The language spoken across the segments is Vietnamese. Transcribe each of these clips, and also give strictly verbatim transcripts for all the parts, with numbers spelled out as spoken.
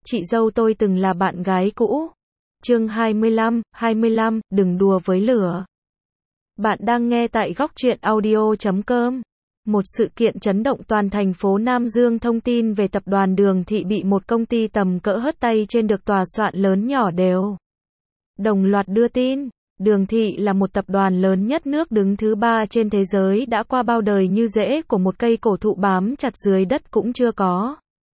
chị dâu tôi từng là bạn gái cũ. Chương hai mươi lăm, hai mươi lăm, đừng đùa với lửa. Bạn đang nghe tại góc truyện audio chấm com. Một sự kiện chấn động toàn thành phố Nam Dương thông tin về tập đoàn Đường Thị bị một công ty tầm cỡ hớt tay trên được tòa soạn lớn nhỏ đều đồng loạt đưa tin. Đường Thị là một tập đoàn lớn nhất nước, đứng thứ ba trên thế giới, đã qua bao đời như rễ của một cây cổ thụ, bám chặt dưới đất cũng chưa có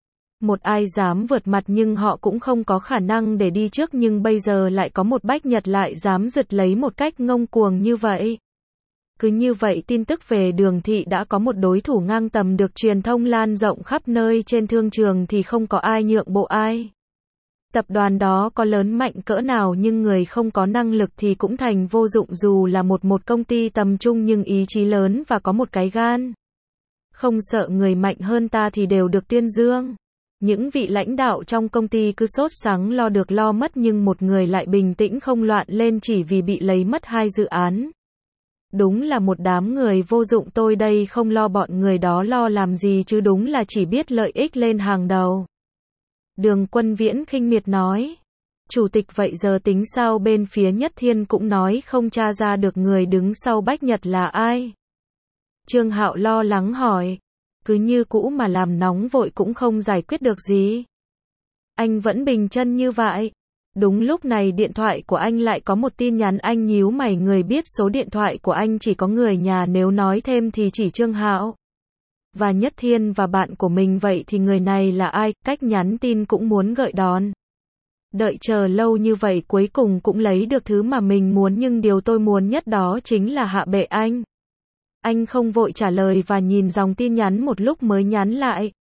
một ai dám vượt mặt, nhưng họ cũng không có khả năng để đi trước, nhưng bây giờ lại có một Bách Nhật lại dám giật lấy một cách ngông cuồng như vậy. Cứ như vậy, tin tức về Đường Thị đã có một đối thủ ngang tầm được truyền thông lan rộng khắp nơi trên thương trường thì không có ai nhượng bộ ai. Tập đoàn đó có lớn mạnh cỡ nào nhưng người không có năng lực thì cũng thành vô dụng, dù là một một công ty tầm trung nhưng ý chí lớn và có một cái gan không sợ người mạnh hơn ta thì đều được tuyên dương. Những vị lãnh đạo trong công ty cứ sốt sắng lo được lo mất, nhưng một người lại bình tĩnh không loạn lên chỉ vì bị lấy mất hai dự án. Đúng là một đám người vô dụng, tôi đây không lo bọn người đó lo làm gì chứ, đúng là chỉ biết lợi ích lên hàng đầu. Đường Quân Viễn khinh miệt nói. Chủ tịch, vậy giờ tính sao? Bên phía Nhất Thiên cũng nói không tra ra được người đứng sau Bách Nhật là ai. Trương Hạo lo lắng hỏi. Cứ như cũ mà làm nóng vội cũng không giải quyết được gì. Anh vẫn bình chân như vậy. Đúng lúc này điện thoại của anh lại có một tin nhắn, anh nhíu mày, người biết số điện thoại của anh chỉ có người nhà, nếu nói thêm thì chỉ Trương Hạo và Nhất Thiên và bạn của mình, vậy thì người này là ai? Cách nhắn tin cũng muốn gợi đòn. Đợi chờ lâu như vậy cuối cùng cũng lấy được thứ mà mình muốn, nhưng điều tôi muốn nhất đó chính là hạ bệ anh. Anh không vội trả lời và nhìn dòng tin nhắn một lúc mới nhắn lại.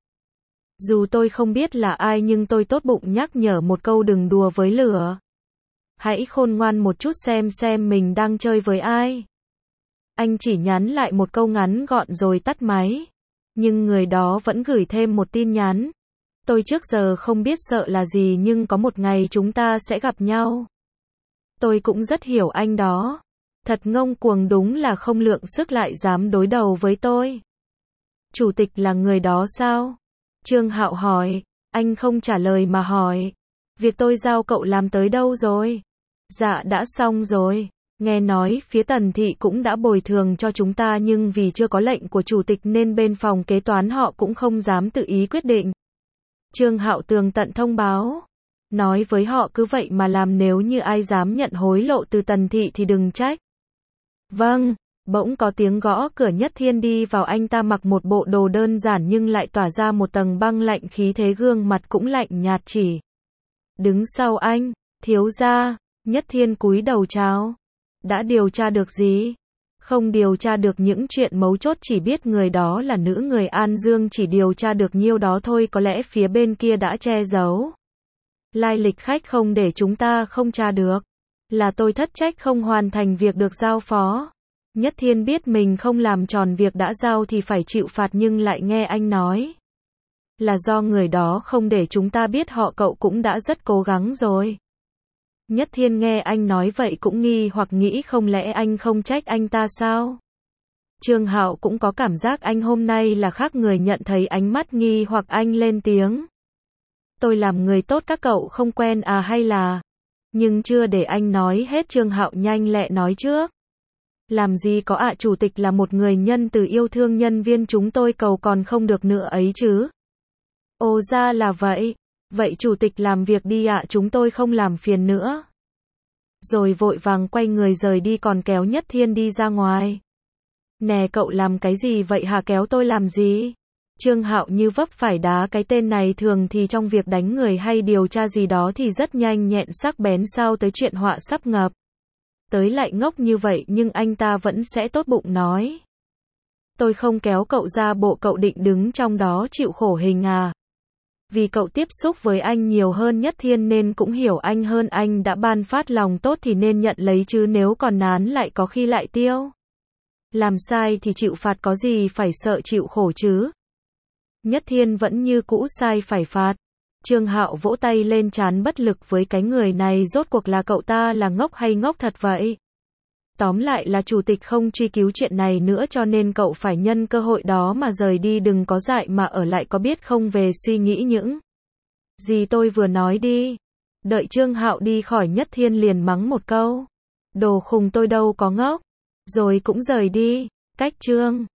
Dù tôi không biết là ai nhưng tôi tốt bụng nhắc nhở một câu, đừng đùa với lửa. Hãy khôn ngoan một chút xem xem mình đang chơi với ai. Anh chỉ nhắn lại một câu ngắn gọn rồi tắt máy. Nhưng người đó vẫn gửi thêm một tin nhắn. Tôi trước giờ không biết sợ là gì, nhưng có một ngày chúng ta sẽ gặp nhau. Tôi cũng rất hiểu anh đó. Thật ngông cuồng, đúng là không lượng sức lại dám đối đầu với tôi. Chủ tịch là người đó sao? Trương Hạo hỏi. Anh không trả lời mà hỏi. Việc tôi giao cậu làm tới đâu rồi? Dạ đã xong rồi. Nghe nói phía Tần Thị cũng đã bồi thường cho chúng ta, nhưng vì chưa có lệnh của chủ tịch nên bên phòng kế toán họ cũng không dám tự ý quyết định. Trương Hạo tường tận thông báo. Nói với họ cứ vậy mà làm, nếu như ai dám nhận hối lộ từ Tần Thị thì đừng trách. Vâng. Bỗng có tiếng gõ cửa, Nhất Thiên đi vào, anh ta mặc một bộ đồ đơn giản nhưng lại tỏa ra một tầng băng lạnh khí thế, gương mặt cũng lạnh nhạt chỉ. Đứng sau anh, thiếu gia. Nhất Thiên cúi đầu chào. Đã điều tra được gì? Không điều tra được những chuyện mấu chốt, chỉ biết người đó là nữ người An Dương, chỉ điều tra được nhiêu đó thôi, có lẽ phía bên kia đã che giấu lai lịch khách không để chúng ta không tra được. Là tôi thất trách không hoàn thành việc được giao phó. Nhất Thiên biết mình không làm tròn việc đã giao thì phải chịu phạt, nhưng lại nghe anh nói là do người đó không để chúng ta biết họ, cậu cũng đã rất cố gắng rồi. Nhất Thiên nghe anh nói vậy cũng nghi hoặc, nghĩ không lẽ anh không trách anh ta sao? Trương Hạo cũng có cảm giác anh hôm nay là khác người, nhận thấy ánh mắt nghi hoặc anh lên tiếng. Tôi làm người tốt các cậu không quen à hay là... Nhưng chưa để anh nói hết, Trương Hạo nhanh lẹ nói trước. Làm gì có ạ, chủ tịch là một người nhân từ, yêu thương nhân viên chúng tôi, cầu còn không được nữa ấy chứ. Ồ ra là vậy. Vậy chủ tịch làm việc đi ạ, chúng tôi không làm phiền nữa. Rồi vội vàng quay người rời đi, còn kéo Nhất Thiên đi ra ngoài. Nè cậu làm cái gì vậy hả, kéo tôi làm gì? Trương Hạo như vấp phải đá, cái tên này thường thì trong việc đánh người hay điều tra gì đó thì rất nhanh nhẹn sắc bén, sao tới chuyện họa sắp ngập tới lại ngốc như vậy, nhưng anh ta vẫn sẽ tốt bụng nói. Tôi không kéo cậu ra, bộ cậu định đứng trong đó chịu khổ hình à? Vì cậu tiếp xúc với anh nhiều hơn Nhất Thiên nên cũng hiểu anh hơn, anh đã ban phát lòng tốt thì nên nhận lấy chứ, nếu còn nán lại có khi lại tiêu. Làm sai thì chịu phạt, có gì phải sợ chịu khổ chứ? Nhất Thiên vẫn như cũ, sai phải phạt. Trương Hạo vỗ tay lên trán bất lực với cái người này, rốt cuộc là cậu ta là ngốc hay ngốc thật vậy? Tóm lại là chủ tịch không truy cứu chuyện này nữa, cho nên cậu phải nhân cơ hội đó mà rời đi, đừng có dại mà ở lại, có biết không, về suy nghĩ những Gì tôi vừa nói đi. Đợi Trương Hạo đi khỏi Nhất Thiên liền mắng một câu. Đồ khùng tôi đâu có ngốc. Rồi cũng rời đi. Cách Trương